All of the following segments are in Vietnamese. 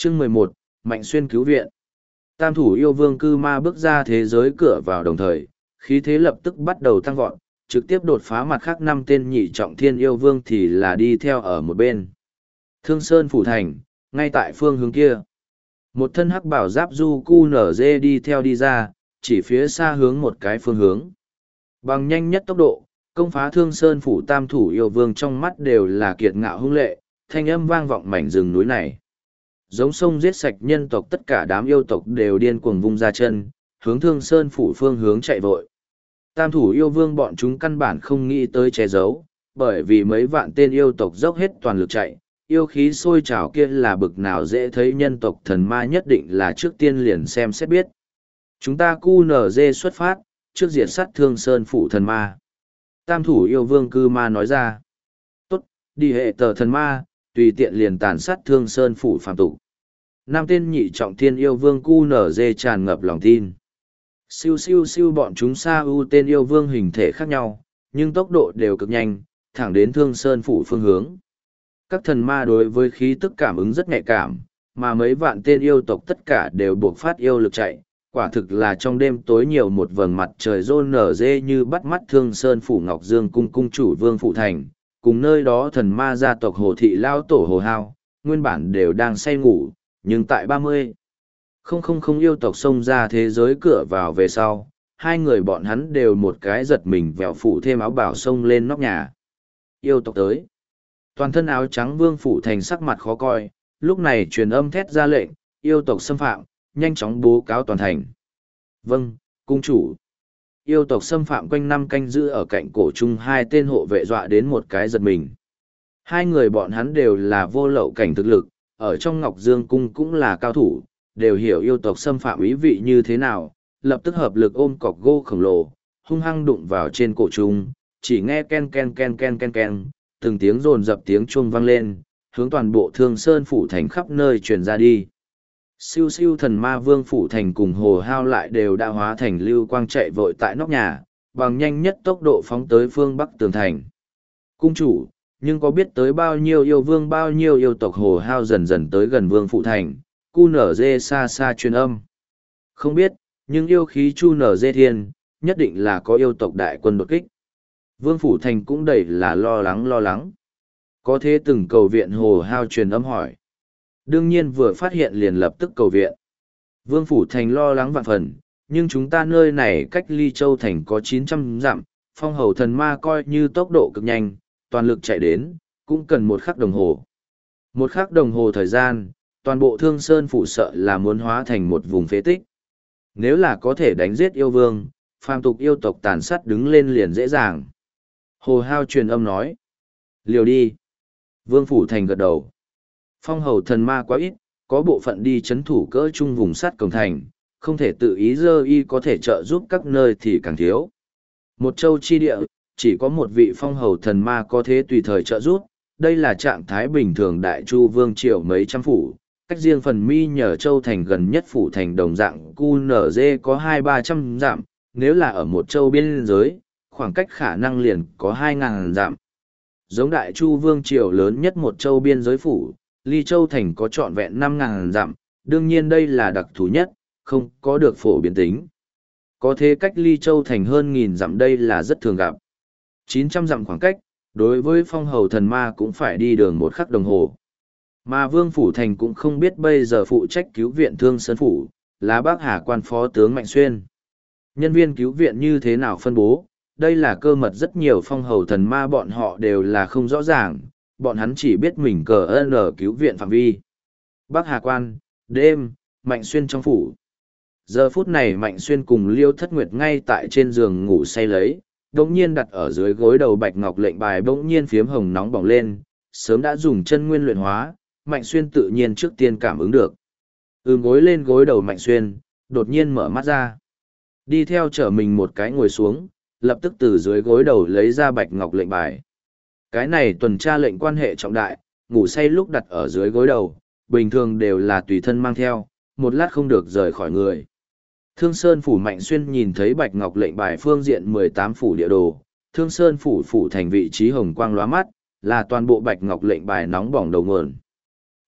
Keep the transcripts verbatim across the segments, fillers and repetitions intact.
Chương mười một, Mạnh Xuyên cứu viện. Tam thủ yêu vương cư ma bước ra thế giới cửa vào đồng thời, khí thế lập tức bắt đầu tăng vọt, trực tiếp đột phá mặt khác năm tên nhị trọng thiên yêu vương thì là đi theo ở một bên. Thương Sơn Phủ Thành, ngay tại phương hướng kia. Một thân hắc bảo giáp du cu nở dê đi theo đi ra, chỉ phía xa hướng một cái phương hướng. Bằng nhanh nhất tốc độ, công phá Thương Sơn Phủ tam thủ yêu vương trong mắt đều là kiệt ngạo hung lệ, thanh âm vang vọng mảnh rừng núi này. Giống sông giết sạch nhân tộc, tất cả đám yêu tộc đều điên cuồng vung ra chân, hướng Thương Sơn Phủ phương hướng chạy vội. Tam thủ yêu vương bọn chúng căn bản không nghĩ tới che giấu, bởi vì mấy vạn tên yêu tộc dốc hết toàn lực chạy, yêu khí sôi trào kia là bực nào dễ thấy, nhân tộc thần ma nhất định là trước tiên liền xem xét biết. Chúng ta cu nở dê xuất phát, trước diệt sát Thương Sơn Phủ thần ma. Tam thủ yêu vương cư ma nói ra. Tốt, đi hệ tờ thần ma, tùy tiện liền tàn sát Thương Sơn Phủ phàm tục. Năm tên nhị trọng thiên yêu vương cu nở dê tràn ngập lòng tin. Siêu siêu siêu, bọn chúng xa ưu tên yêu vương hình thể khác nhau, nhưng tốc độ đều cực nhanh, thẳng đến Thương Sơn Phủ phương hướng. Các thần ma đối với khí tức cảm ứng rất nhạy cảm, mà mấy vạn tên yêu tộc tất cả đều buộc phát yêu lực chạy. Quả thực là trong đêm tối nhiều một vầng mặt trời rôn nở dê như bắt mắt Thương Sơn Phủ Ngọc Dương cung cung chủ Vương Phụ Thành, cùng nơi đó thần ma gia tộc Hồ Thị Lao Tổ Hồ Hao, nguyên bản đều đang say ngủ, nhưng tại ba mươi, không không không yêu tộc xông ra thế giới cửa vào về sau, hai người bọn hắn đều một cái giật mình vèo phủ thêm áo bảo xông lên nóc nhà. Yêu tộc tới. Toàn thân áo trắng Vương Phụ Thành sắc mặt khó coi, lúc này truyền âm thét ra lệnh, yêu tộc xâm phạm, nhanh chóng bố cáo toàn thành. Vâng, cung chủ. Yêu tộc xâm phạm quanh năm canh giữ ở cạnh cổ trung hai tên hộ vệ dọa đến một cái giật mình. Hai người bọn hắn đều là vô lậu cảnh thực lực, ở trong Ngọc Dương cung cũng là cao thủ, đều hiểu yêu tộc xâm phạm ý vị như thế nào, lập tức hợp lực ôm cọc gỗ khổng lồ, hung hăng đụng vào trên cổ trung, chỉ nghe ken ken ken ken ken ken, từng tiếng rồn dập tiếng chuông vang lên, hướng toàn bộ Thương Sơn Phủ Thành khắp nơi truyền ra đi. Siêu siêu thần ma Vương Phủ Thành cùng Hồ Hao lại đều đã hóa thành lưu quang chạy vội tại nóc nhà, bằng nhanh nhất tốc độ phóng tới phương Bắc tường thành. Cung chủ, nhưng có biết tới bao nhiêu yêu vương bao nhiêu yêu tộc? Hồ Hao dần dần tới gần Vương Phủ Thành, cu nở dê xa xa truyền âm. Không biết, nhưng yêu khí chu nở dê thiên, nhất định là có yêu tộc đại quân đột kích. Vương Phủ Thành cũng đầy là lo lắng lo lắng. Có thế từng cầu viện? Hồ Hao truyền âm hỏi. Đương nhiên vừa phát hiện liền lập tức cầu viện. Vương Phủ Thành lo lắng vạn phần, nhưng chúng ta nơi này cách Ly Châu Thành có chín trăm dặm, phong hầu thần ma coi như tốc độ cực nhanh, toàn lực chạy đến, cũng cần một khắc đồng hồ. Một khắc đồng hồ thời gian, toàn bộ Thương Sơn Phủ sợ là muốn hóa thành một vùng phế tích. Nếu là có thể đánh giết yêu vương, phàm tục yêu tộc tàn sát đứng lên liền dễ dàng. Hồ Hao truyền âm nói. Liều đi. Vương Phủ Thành gật đầu. Phong hầu thần ma quá ít, có bộ phận đi chấn thủ cỡ trung vùng sắt cổng thành, không thể tự ý dơ y có thể trợ giúp các nơi thì càng thiếu. Một châu chi địa, chỉ có một vị phong hầu thần ma có thế tùy thời trợ giúp, đây là trạng thái bình thường đại chu vương triều mấy trăm phủ, cách riêng phần mi nhờ châu thành gần nhất phủ thành đồng dạng cu nở dê có hai ba trăm dặm, nếu là ở một châu biên giới, khoảng cách khả năng liền có hai ngàn dặm. Giống đại chu vương triều lớn nhất một châu biên giới phủ, Ly Châu Thành có trọn vẹn năm ngàn dặm, đương nhiên đây là đặc thù nhất, không có được phổ biến tính. Có thế cách Ly Châu Thành hơn nghìn dặm đây là rất thường gặp. chín trăm dặm khoảng cách, đối với phong hầu thần ma cũng phải đi đường một khắc đồng hồ. Mà Vương Phủ Thành cũng không biết bây giờ phụ trách cứu viện Thương Sơn Phủ, là Bác Hà quan phó tướng Mạnh Xuyên. Nhân viên cứu viện như thế nào phân bố, đây là cơ mật rất nhiều phong hầu thần ma bọn họ đều là không rõ ràng, bọn hắn chỉ biết mình cờ ơn ở cứu viện phạm vi. Bắc Hà quan, đêm, Mạnh Xuyên trong phủ. Giờ phút này Mạnh Xuyên cùng Liêu Thất Nguyệt ngay tại trên giường ngủ say lấy, đống nhiên đặt ở dưới gối đầu bạch ngọc lệnh bài bỗng nhiên phiếm hồng nóng bỏng lên, sớm đã dùng chân nguyên luyện hóa, Mạnh Xuyên tự nhiên trước tiên cảm ứng được. Ừm gối lên gối đầu Mạnh Xuyên, đột nhiên mở mắt ra. Đi theo trở mình một cái ngồi xuống, lập tức từ dưới gối đầu lấy ra bạch ngọc lệnh bài. Cái này tuần tra lệnh quan hệ trọng đại, ngủ say lúc đặt ở dưới gối đầu, bình thường đều là tùy thân mang theo, một lát không được rời khỏi người. Thương Sơn Phủ Mạnh Xuyên nhìn thấy bạch ngọc lệnh bài phương diện mười tám phủ địa đồ, Thương Sơn Phủ phủ thành vị trí hồng quang lóa mắt, là toàn bộ bạch ngọc lệnh bài nóng bỏng đầu nguồn.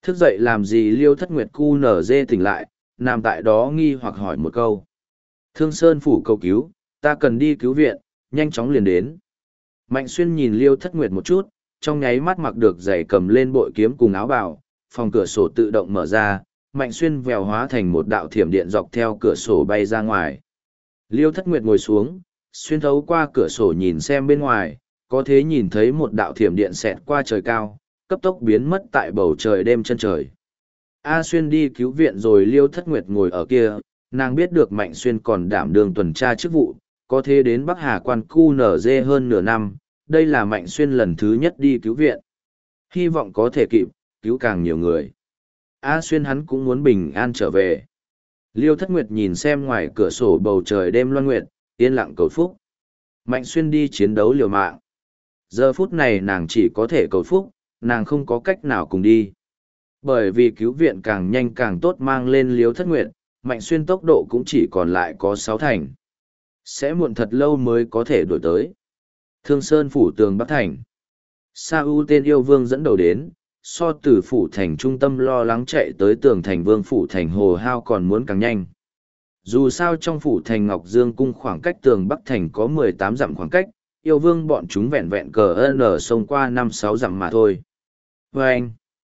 Thức dậy làm gì Liêu Thất Nguyệt cu nở dê tỉnh lại, nằm tại đó nghi hoặc hỏi một câu. Thương Sơn phủ cầu cứu, ta cần đi cứu viện, nhanh chóng liền đến. Mạnh Xuyên nhìn Liêu Thất Nguyệt một chút, trong nháy mắt mặc được giày cầm lên bội kiếm cùng áo bào, phòng cửa sổ tự động mở ra, Mạnh Xuyên vèo hóa thành một đạo thiểm điện dọc theo cửa sổ bay ra ngoài. Liêu Thất Nguyệt ngồi xuống, xuyên thấu qua cửa sổ nhìn xem bên ngoài, có thể nhìn thấy một đạo thiểm điện xẹt qua trời cao, cấp tốc biến mất tại bầu trời đêm chân trời. A Xuyên đi cứu viện rồi Liêu Thất Nguyệt ngồi ở kia, nàng biết được Mạnh Xuyên còn đảm đương tuần tra chức vụ, có thể đến Bắc Hà quan cu nở dê hơn nửa năm, đây là Mạnh Xuyên lần thứ nhất đi cứu viện. Hy vọng có thể kịp, cứu càng nhiều người. A Xuyên hắn cũng muốn bình an trở về. Liêu Thất Nguyệt nhìn xem ngoài cửa sổ bầu trời đêm loan nguyệt, yên lặng cầu phúc. Mạnh Xuyên đi chiến đấu liều mạng. Giờ phút này nàng chỉ có thể cầu phúc, nàng không có cách nào cùng đi. Bởi vì cứu viện càng nhanh càng tốt mang lên Liêu Thất Nguyệt, Mạnh Xuyên tốc độ cũng chỉ còn lại có sáu thành. Sẽ muộn thật lâu mới có thể đổi tới. Thương Sơn phủ tường Bắc Thành. Sa U tên yêu vương dẫn đầu đến, so từ phủ thành trung tâm lo lắng chạy tới tường thành vương phủ thành hồ hao còn muốn càng nhanh. Dù sao trong phủ thành Ngọc Dương cung khoảng cách tường Bắc Thành có mười tám dặm khoảng cách, yêu vương bọn chúng vẹn vẹn cờ ân ở sông qua năm sáu dặm mà thôi. Và anh,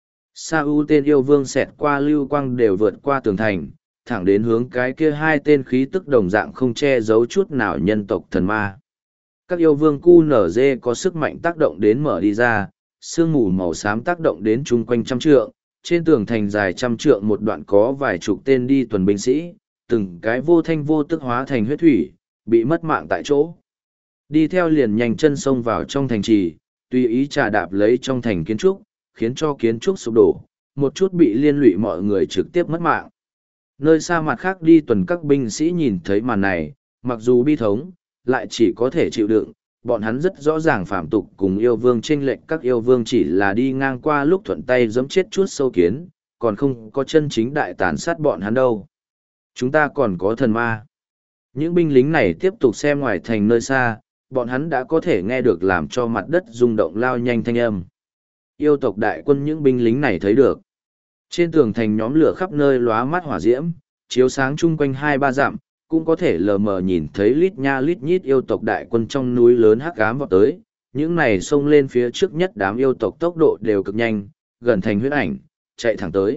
Sa U tên yêu vương xẹt qua lưu quang đều vượt qua tường thành, thẳng đến hướng cái kia hai tên khí tức đồng dạng không che giấu chút nào nhân tộc thần ma. Các yêu vương cu nở dê có sức mạnh tác động đến mở đi ra, sương mù màu xám tác động đến chung quanh trăm trượng, trên tường thành dài trăm trượng một đoạn có vài chục tên đi tuần binh sĩ, từng cái vô thanh vô tức hóa thành huyết thủy, bị mất mạng tại chỗ. Đi theo liền nhanh chân xông vào trong thành trì, tùy ý trà đạp lấy trong thành kiến trúc, khiến cho kiến trúc sụp đổ, một chút bị liên lụy mọi người trực tiếp mất mạng. Nơi xa mặt khác đi tuần các binh sĩ nhìn thấy màn này, mặc dù bi thống, lại chỉ có thể chịu đựng, bọn hắn rất rõ ràng phạm tục cùng yêu vương chênh lệch, các yêu vương chỉ là đi ngang qua lúc thuận tay giẫm chết chút sâu kiến, còn không có chân chính đại tàn sát bọn hắn đâu. Chúng ta còn có thần ma. Những binh lính này tiếp tục xem ngoài thành nơi xa, bọn hắn đã có thể nghe được làm cho mặt đất rung động lao nhanh thanh âm. Yêu tộc đại quân những binh lính này thấy được. Trên tường thành nhóm lửa khắp nơi lóa mắt hỏa diễm, chiếu sáng chung quanh hai ba dặm, cũng có thể lờ mờ nhìn thấy lít nha lít nhít yêu tộc đại quân trong núi lớn hắc ám vọt tới. Những này xông lên phía trước nhất đám yêu tộc tốc độ đều cực nhanh, gần thành huyết ảnh, chạy thẳng tới.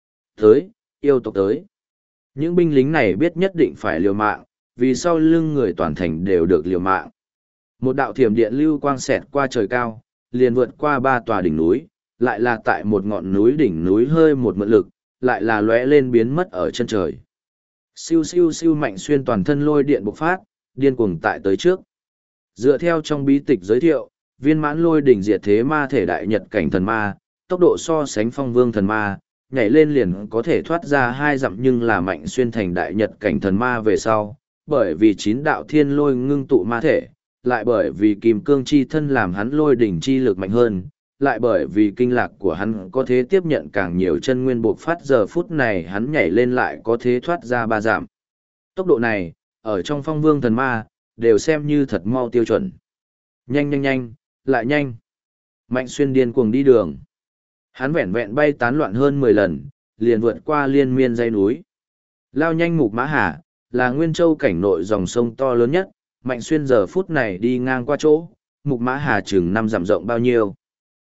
Tới, yêu tộc tới. Những binh lính này biết nhất định phải liều mạng, vì sau lưng người toàn thành đều được liều mạng. Một đạo thiểm điện lưu quang xẹt qua trời cao, liền vượt qua ba tòa đỉnh núi, lại là tại một ngọn núi đỉnh núi hơi một mượn lực, lại là lóe lên biến mất ở chân trời. Siêu siêu siêu Mạnh Xuyên toàn thân lôi điện bộc phát, điên cuồng tại tới trước. Dựa theo trong bí tịch giới thiệu, viên mãn lôi đỉnh diệt thế ma thể đại nhật cảnh thần ma, tốc độ so sánh phong vương thần ma, nhảy lên liền có thể thoát ra hai dặm, nhưng là Mạnh Xuyên thành đại nhật cảnh thần ma về sau, bởi vì chín đạo thiên lôi ngưng tụ ma thể, lại bởi vì kim cương chi thân làm hắn lôi đỉnh chi lực mạnh hơn, lại bởi vì kinh lạc của hắn có thể tiếp nhận càng nhiều chân nguyên buộc phát, giờ phút này hắn nhảy lên lại có thể thoát ra ba giảm. Tốc độ này, ở trong phong vương thần ma, đều xem như thật mau tiêu chuẩn. Nhanh nhanh nhanh, lại nhanh. Mạnh Xuyên điên cuồng đi đường. Hắn vẹn vẹn bay tán loạn hơn mười lần, liền vượt qua liên miên dãy núi. Lao nhanh Mục Mã Hà, là Nguyên Châu cảnh nội dòng sông to lớn nhất, Mạnh Xuyên giờ phút này đi ngang qua chỗ, Mục Mã Hà chừng năm dặm rộng bao nhiêu.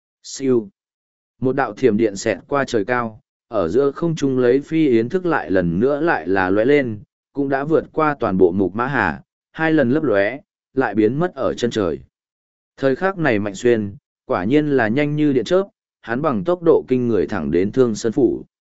Siêu. Một đạo thiểm điện xẹt qua trời cao, ở giữa không trung lấy phi yến thức lại lần nữa lại là lóe lên, cũng đã vượt qua toàn bộ Mục Mã Hà, hai lần lấp lóe, lại biến mất ở chân trời. Thời khắc này Mạnh Xuyên, quả nhiên là nhanh như điện chớp, hắn bằng tốc độ kinh người thẳng đến Thương Sơn phủ.